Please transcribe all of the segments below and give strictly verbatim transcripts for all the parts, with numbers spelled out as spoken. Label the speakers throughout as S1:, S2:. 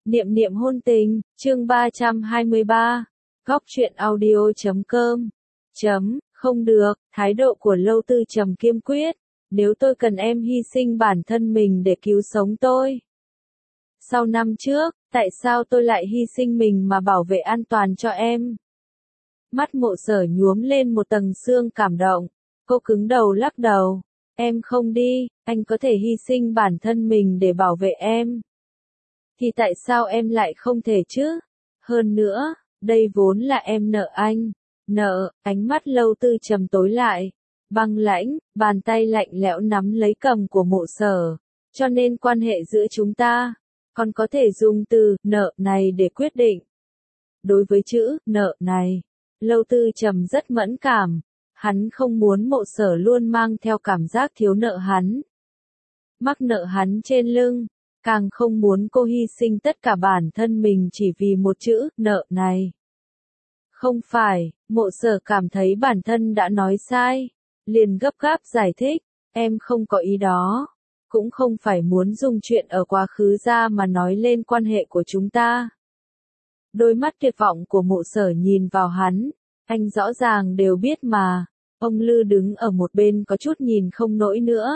S1: Niệm niệm hôn tình, chương ba trăm hai mươi ba, góc truyện audio chấm com, chấm, không được, thái độ của Lâu Tư Trầm kiên quyết, nếu tôi cần em hy sinh bản thân mình để cứu sống tôi. Sau năm trước, tại sao tôi lại hy sinh mình mà bảo vệ an toàn cho em? Mắt Mộ Sở nhuốm lên một tầng sương cảm động, cô cứng đầu lắc đầu, em không đi, anh có thể hy sinh bản thân mình để bảo vệ em. Thì tại sao em lại không thể chứ? Hơn nữa, đây vốn là em nợ anh. Nợ, ánh mắt Lâu Tư Trầm tối lại. Băng lãnh, bàn tay lạnh lẽo nắm lấy cầm của Mộ Sở. Cho nên quan hệ giữa chúng ta, còn có thể dùng từ nợ này để quyết định. Đối với chữ nợ này, Lâu Tư Trầm rất mẫn cảm. Hắn không muốn Mộ Sở luôn mang theo cảm giác thiếu nợ hắn. Mắc nợ hắn trên lưng. Càng không muốn cô hy sinh tất cả bản thân mình chỉ vì một chữ, nợ này. Không phải, Mộ Sở cảm thấy bản thân đã nói sai. Liền gấp gáp giải thích, em không có ý đó. Cũng không phải muốn dùng chuyện ở quá khứ ra mà nói lên quan hệ của chúng ta. Đôi mắt tuyệt vọng của Mộ Sở nhìn vào hắn. Anh rõ ràng đều biết mà. Ông Lư đứng ở một bên có chút nhìn không nổi nữa.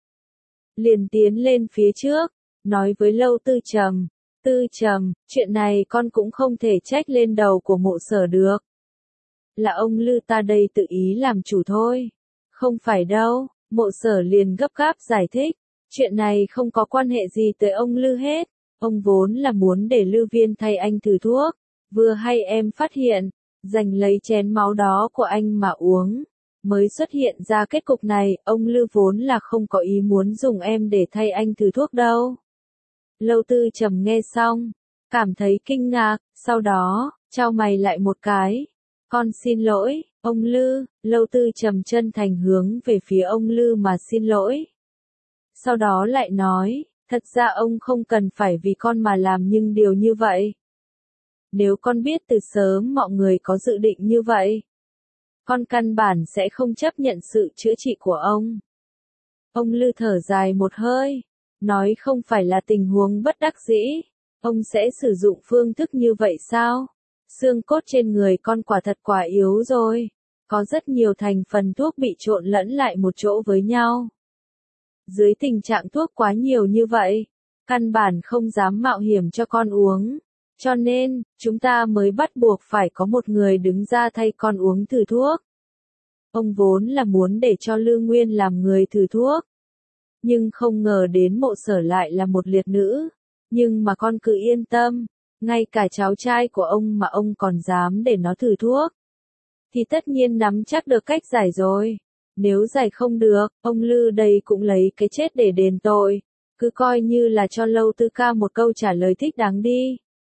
S1: Liền tiến lên phía trước. Nói với Lâu Tư Trầm, Tư Trầm, chuyện này con cũng không thể trách lên đầu của Mộ Sở được. Là ông Lư ta đây tự ý làm chủ thôi. Không phải đâu, Mộ Sở liền gấp gáp giải thích. Chuyện này không có quan hệ gì tới ông Lư hết. Ông vốn là muốn để Lư Viên thay anh thử thuốc. Vừa hay em phát hiện, giành lấy chén máu đó của anh mà uống. Mới xuất hiện ra kết cục này, ông Lư vốn là không có ý muốn dùng em để thay anh thử thuốc đâu. Lâu Tư Trầm nghe xong, cảm thấy kinh ngạc, sau đó, chau mày lại một cái. Con xin lỗi, ông Lư, Lâu Tư Trầm chân thành hướng về phía ông Lư mà xin lỗi. Sau đó lại nói, thật ra ông không cần phải vì con mà làm nhưng điều như vậy. Nếu con biết từ sớm mọi người có dự định như vậy, con căn bản sẽ không chấp nhận sự chữa trị của ông. Ông Lư thở dài một hơi. Nói không phải là tình huống bất đắc dĩ, ông sẽ sử dụng phương thức như vậy sao? Xương cốt trên người con quả thật quá yếu rồi, có rất nhiều thành phần thuốc bị trộn lẫn lại một chỗ với nhau. Dưới tình trạng thuốc quá nhiều như vậy, căn bản không dám mạo hiểm cho con uống, cho nên, chúng ta mới bắt buộc phải có một người đứng ra thay con uống thử thuốc. Ông vốn là muốn để cho Lư Nguyên làm người thử thuốc. Nhưng không ngờ đến Mộ Sở lại là một liệt nữ. Nhưng mà con cứ yên tâm, ngay cả cháu trai của ông mà ông còn dám để nó thử thuốc. Thì tất nhiên nắm chắc được cách giải rồi. Nếu giải không được, ông Lư đây cũng lấy cái chết để đền tội. Cứ coi như là cho Lâu Tư ca một câu trả lời thích đáng đi.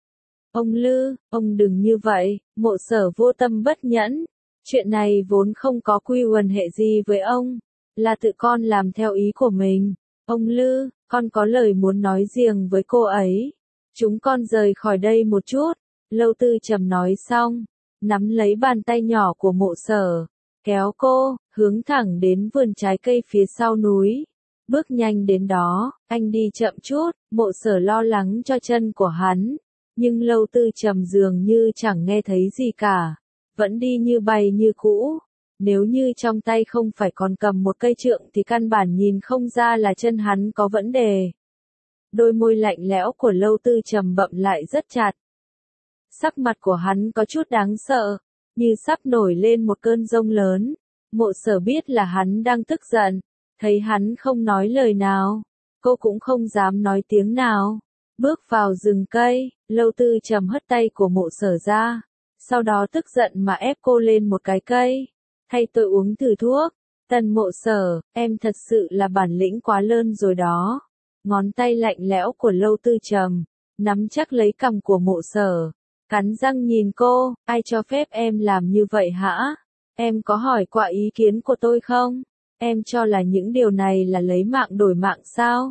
S1: Ông Lư, ông đừng như vậy, Mộ Sở vô tâm bất nhẫn. Chuyện này vốn không có quy quần hệ gì với ông. Là tự con làm theo ý của mình. Ông Lư, con có lời muốn nói riêng với cô ấy. Chúng con rời khỏi đây một chút. Lâu Tư Trầm nói xong, nắm lấy bàn tay nhỏ của Mộ Sở, kéo cô, hướng thẳng đến vườn trái cây phía sau núi. Bước nhanh đến đó, anh đi chậm chút, Mộ Sở lo lắng cho chân của hắn. Nhưng Lâu Tư Trầm dường như chẳng nghe thấy gì cả. Vẫn đi như bay như cũ. Nếu như trong tay không phải còn cầm một cây trượng thì căn bản nhìn không ra là chân hắn có vấn đề. Đôi môi lạnh lẽo của Lâu Tư Trầm bậm lại rất chặt. Sắc mặt của hắn có chút đáng sợ, như sắp nổi lên một cơn giông lớn. Mộ Sở biết là hắn đang tức giận, thấy hắn không nói lời nào, cô cũng không dám nói tiếng nào. Bước vào rừng cây, Lâu Tư Trầm hất tay của Mộ Sở ra, sau đó tức giận mà ép cô lên một cái cây. Thay tôi uống thử thuốc. Tần Mộ Sở, em thật sự là bản lĩnh quá lớn rồi đó. Ngón tay lạnh lẽo của Lâu Tư Trầm, nắm chắc lấy cằm của Mộ Sở. Cắn răng nhìn cô, ai cho phép em làm như vậy hả? Em có hỏi qua ý kiến của tôi không? Em cho là những điều này là lấy mạng đổi mạng sao?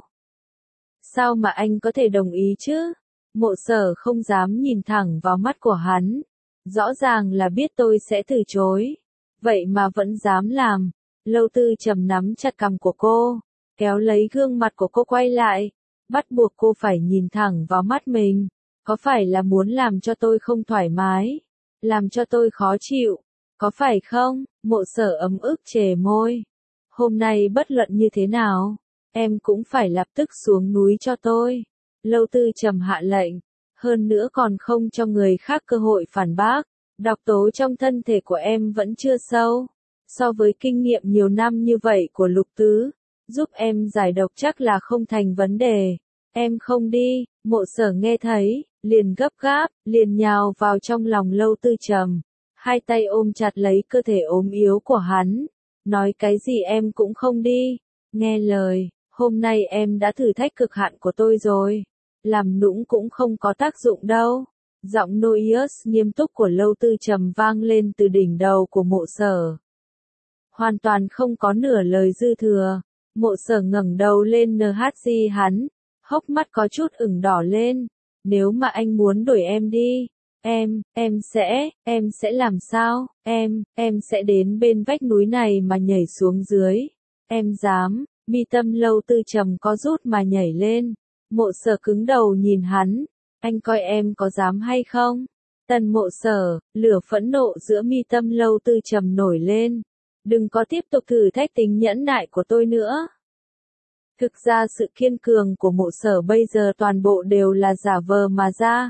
S1: Sao mà anh có thể đồng ý chứ? Mộ Sở không dám nhìn thẳng vào mắt của hắn. Rõ ràng là biết tôi sẽ từ chối. Vậy mà vẫn dám làm. Lâu Tư Trầm nắm chặt cằm của cô, kéo lấy gương mặt của cô quay lại, bắt buộc cô phải nhìn thẳng vào mắt mình. Có phải là muốn làm cho tôi không thoải mái? Làm cho tôi khó chịu? Có phải không? Mộ Sở ấm ức chề môi. Hôm nay bất luận như thế nào, em cũng phải lập tức xuống núi cho tôi. Lâu Tư Trầm hạ lệnh. Hơn nữa còn không cho người khác cơ hội phản bác. Độc tố trong thân thể của em vẫn chưa sâu. So với kinh nghiệm nhiều năm như vậy của Lục Tứ, giúp em giải độc chắc là không thành vấn đề. Em không đi. Mộ Sở nghe thấy, liền gấp gáp, liền nhào vào trong lòng Lâu Tư Trầm. Hai tay ôm chặt lấy cơ thể ốm yếu của hắn. Nói cái gì em cũng không đi. Nghe lời, hôm nay em đã thử thách cực hạn của tôi rồi. Làm nũng cũng không có tác dụng đâu. Giọng Noius nghiêm túc của Lâu Tư Trầm vang lên từ đỉnh đầu của Mộ Sở. Hoàn toàn không có nửa lời dư thừa. Mộ Sở ngẩng đầu lên en hát giê hắn, hốc mắt có chút ửng đỏ lên. Nếu mà anh muốn đuổi em đi, em, em sẽ, em sẽ làm sao? Em, em sẽ đến bên vách núi này mà nhảy xuống dưới. Em dám? Mi tâm Lâu Tư Trầm có rút mà nhảy lên. Mộ Sở cứng đầu nhìn hắn. Anh coi em có dám hay không? Tần Mộ Sở, lửa phẫn nộ giữa mi tâm Lâu Tư Trầm nổi lên. Đừng có tiếp tục thử thách tính nhẫn nại của tôi nữa. Thực ra sự kiên cường của Mộ Sở bây giờ toàn bộ đều là giả vờ mà ra.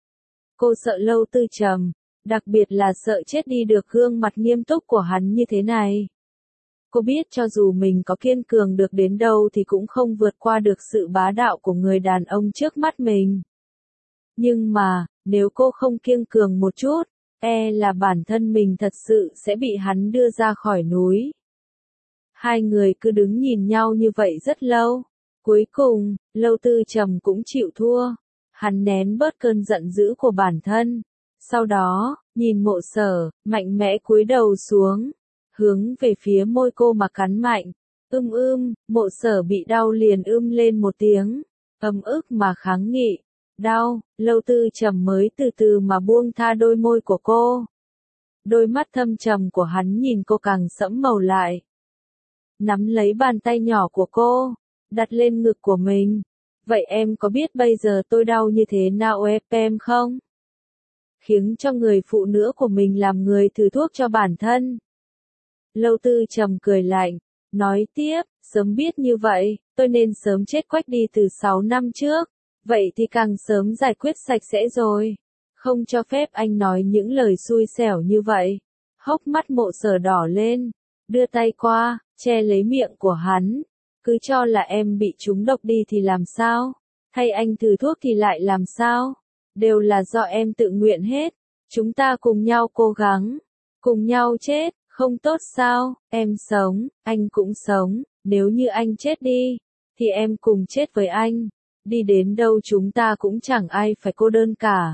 S1: Cô sợ Lâu Tư Trầm, đặc biệt là sợ chết đi được gương mặt nghiêm túc của hắn như thế này. Cô biết cho dù mình có kiên cường được đến đâu thì cũng không vượt qua được sự bá đạo của người đàn ông trước mắt mình. Nhưng mà, nếu cô không kiên cường một chút, e là bản thân mình thật sự sẽ bị hắn đưa ra khỏi núi. Hai người cứ đứng nhìn nhau như vậy rất lâu. Cuối cùng, Lâu Tư Trầm cũng chịu thua. Hắn nén bớt cơn giận dữ của bản thân. Sau đó, nhìn Mộ Sở, mạnh mẽ cúi đầu xuống. Hướng về phía môi cô mà cắn mạnh. Ưm ưm, Mộ Sở bị đau liền ưm lên một tiếng. Ấm ức mà kháng nghị. Đau, Lâu Tư Trầm mới từ từ mà buông tha đôi môi của cô. Đôi mắt thâm trầm của hắn nhìn cô càng sẫm màu lại. Nắm lấy bàn tay nhỏ của cô, đặt lên ngực của mình. Vậy em có biết bây giờ tôi đau như thế nào em không? Khiến cho người phụ nữ của mình làm người thử thuốc cho bản thân. Lâu Tư Trầm cười lạnh, nói tiếp, sớm biết như vậy, tôi nên sớm chết quách đi từ sáu năm trước. Vậy thì càng sớm giải quyết sạch sẽ rồi. Không cho phép anh nói những lời xui xẻo như vậy. Hốc mắt Mộ Sở đỏ lên, đưa tay qua, che lấy miệng của hắn. Cứ cho là em bị trúng độc đi thì làm sao? Hay anh thử thuốc thì lại làm sao? Đều là do em tự nguyện hết. Chúng ta cùng nhau cố gắng, cùng nhau chết, không tốt sao? Em sống, anh cũng sống. Nếu như anh chết đi, thì em cùng chết với anh. Đi đến đâu chúng ta cũng chẳng ai phải cô đơn cả.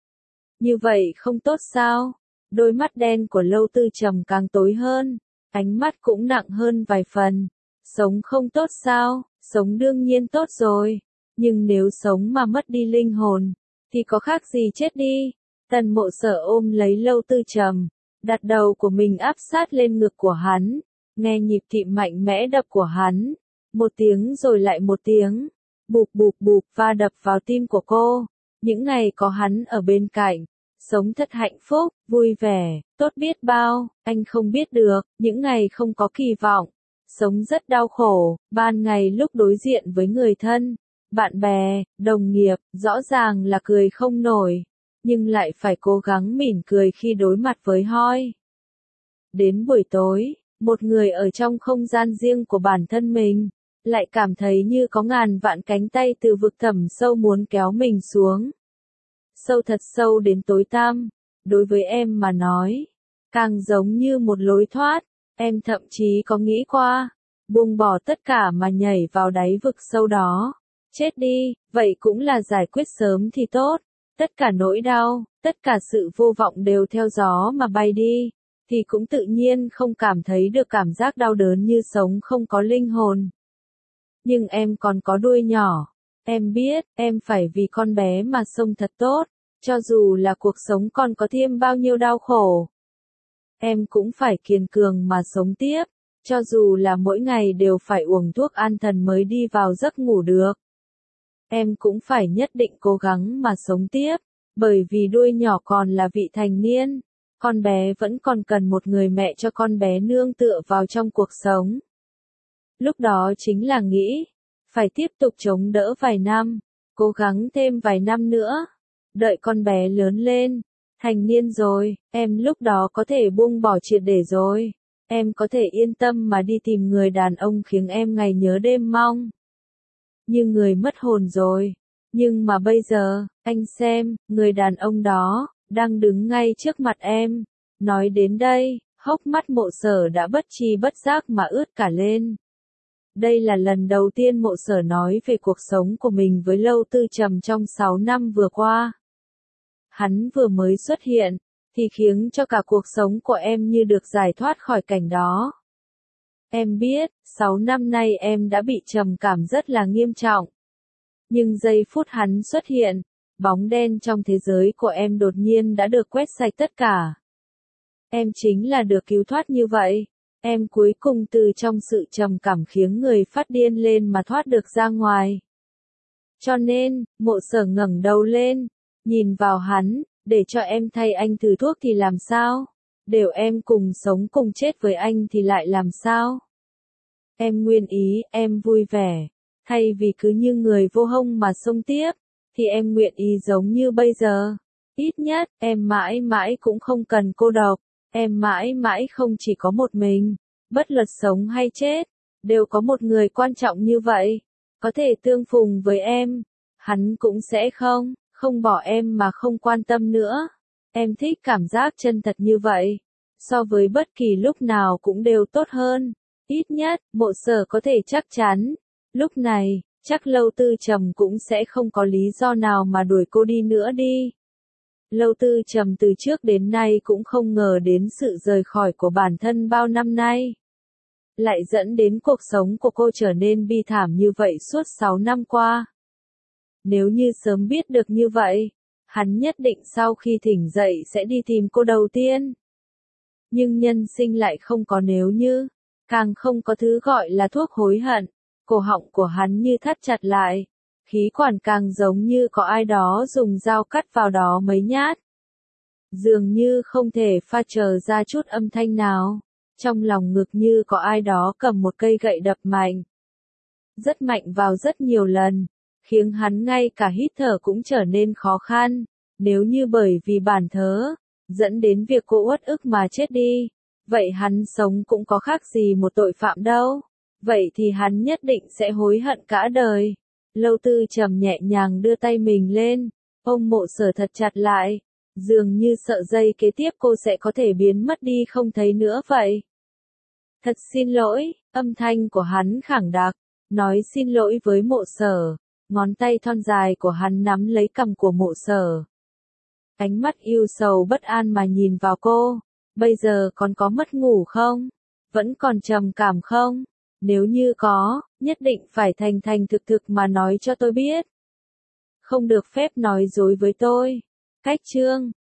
S1: Như vậy không tốt sao? Đôi mắt đen của Lâu Tư Trầm càng tối hơn, ánh mắt cũng nặng hơn vài phần. Sống không tốt sao? Sống đương nhiên tốt rồi. Nhưng nếu sống mà mất đi linh hồn, thì có khác gì chết đi? Tần Mộ Sở ôm lấy Lâu Tư Trầm, đặt đầu của mình áp sát lên ngực của hắn, nghe nhịp tim mạnh mẽ đập của hắn. Một tiếng rồi lại một tiếng. Bụp bụp bụp va đập vào tim của cô. Những ngày có hắn ở bên cạnh, sống thật hạnh phúc, vui vẻ, tốt biết bao, anh không biết được, những ngày không có kỳ vọng, sống rất đau khổ, ban ngày lúc đối diện với người thân, bạn bè, đồng nghiệp, rõ ràng là cười không nổi, nhưng lại phải cố gắng mỉm cười khi đối mặt với hoi. Đến buổi tối, một người ở trong không gian riêng của bản thân mình, lại cảm thấy như có ngàn vạn cánh tay từ vực thẳm sâu muốn kéo mình xuống. Sâu thật sâu đến tối tăm, đối với em mà nói, càng giống như một lối thoát, em thậm chí có nghĩ qua, buông bỏ tất cả mà nhảy vào đáy vực sâu đó. Chết đi, vậy cũng là giải quyết sớm thì tốt, tất cả nỗi đau, tất cả sự vô vọng đều theo gió mà bay đi, thì cũng tự nhiên không cảm thấy được cảm giác đau đớn như sống không có linh hồn. Nhưng em còn có đuôi nhỏ. Em biết, em phải vì con bé mà sống thật tốt, cho dù là cuộc sống còn có thêm bao nhiêu đau khổ. Em cũng phải kiên cường mà sống tiếp, cho dù là mỗi ngày đều phải uống thuốc an thần mới đi vào giấc ngủ được. em cũng phải nhất định cố gắng mà sống tiếp, bởi vì đuôi nhỏ còn là vị thành niên, con bé vẫn còn cần một người mẹ cho con bé nương tựa vào trong cuộc sống. Lúc đó chính là nghĩ, phải tiếp tục chống đỡ vài năm, cố gắng thêm vài năm nữa, đợi con bé lớn lên, thành niên rồi, em lúc đó có thể buông bỏ triệt để rồi, em có thể yên tâm mà đi tìm người đàn ông khiến em ngày nhớ đêm mong. Như người mất hồn rồi, nhưng mà bây giờ, anh xem, người đàn ông đó, đang đứng ngay trước mặt em. Nói đến đây, hốc mắt Mộ Sở đã bất tri bất giác mà ướt cả lên. Đây là lần đầu tiên Mộ Sở nói về cuộc sống của mình với Lâu Tư Trầm trong sáu năm vừa qua. Hắn vừa mới xuất hiện, thì khiến cho cả cuộc sống của em như được giải thoát khỏi cảnh đó. Em biết, sáu năm nay em đã bị trầm cảm rất là nghiêm trọng. Nhưng giây phút hắn xuất hiện, bóng đen trong thế giới của em đột nhiên đã được quét sạch tất cả. Em chính là được cứu thoát như vậy. Em cuối cùng từ trong sự trầm cảm khiến người phát điên lên mà thoát được ra ngoài. Cho nên, Mộ Sở ngẩng đầu lên, nhìn vào hắn, để cho em thay anh thử thuốc thì làm sao? Đều em cùng sống cùng chết với anh thì lại làm sao? Em nguyên ý, em vui vẻ. Thay vì cứ như người vô hông mà xông tiếp, thì em nguyện ý giống như bây giờ. Ít nhất, em mãi mãi cũng không cần cô độc. Em mãi mãi không chỉ có một mình. Bất luận sống hay chết, đều có một người quan trọng như vậy. Có thể tương phùng với em. Hắn cũng sẽ không, không bỏ em mà không quan tâm nữa. Em thích cảm giác chân thật như vậy. So với bất kỳ lúc nào cũng đều tốt hơn. Ít nhất, Mộ Sở có thể chắc chắn. Lúc này, chắc Lâu Tư Trầm cũng sẽ không có lý do nào mà đuổi cô đi nữa đi. Lâu Tư Trầm từ trước đến nay cũng không ngờ đến sự rời khỏi của bản thân bao năm nay. Lại dẫn đến cuộc sống của cô trở nên bi thảm như vậy suốt sáu năm qua. Nếu như sớm biết được như vậy, hắn nhất định sau khi tỉnh dậy sẽ đi tìm cô đầu tiên. Nhưng nhân sinh lại không có nếu như, càng không có thứ gọi là thuốc hối hận. Cổ họng của hắn như thắt chặt lại, khí quản càng giống như có ai đó dùng dao cắt vào đó mấy nhát. Dường như không thể pha chờ ra chút âm thanh nào, trong lòng ngực như có ai đó cầm một cây gậy đập mạnh. Rất mạnh vào rất nhiều lần, khiến hắn ngay cả hít thở cũng trở nên khó khăn, nếu như bởi vì bản thớ, dẫn đến việc cô uất ức mà chết đi, vậy hắn sống cũng có khác gì một tội phạm đâu. Vậy thì hắn nhất định sẽ hối hận cả đời. Lâu Tư Trầm nhẹ nhàng đưa tay mình lên, ôm Mộ Sở thật chặt lại, dường như sợ giây kế tiếp cô sẽ có thể biến mất đi không thấy nữa vậy. Thật xin lỗi, âm thanh của hắn khẳng đặc, nói xin lỗi với Mộ Sở, ngón tay thon dài của hắn nắm lấy cằm của Mộ Sở. Ánh mắt yêu sầu bất an mà nhìn vào cô, bây giờ còn có mất ngủ không? Vẫn còn trầm cảm không? Nếu như có, nhất định phải thành thành thực thực mà nói cho tôi biết. Không được phép nói dối với tôi. Cách chương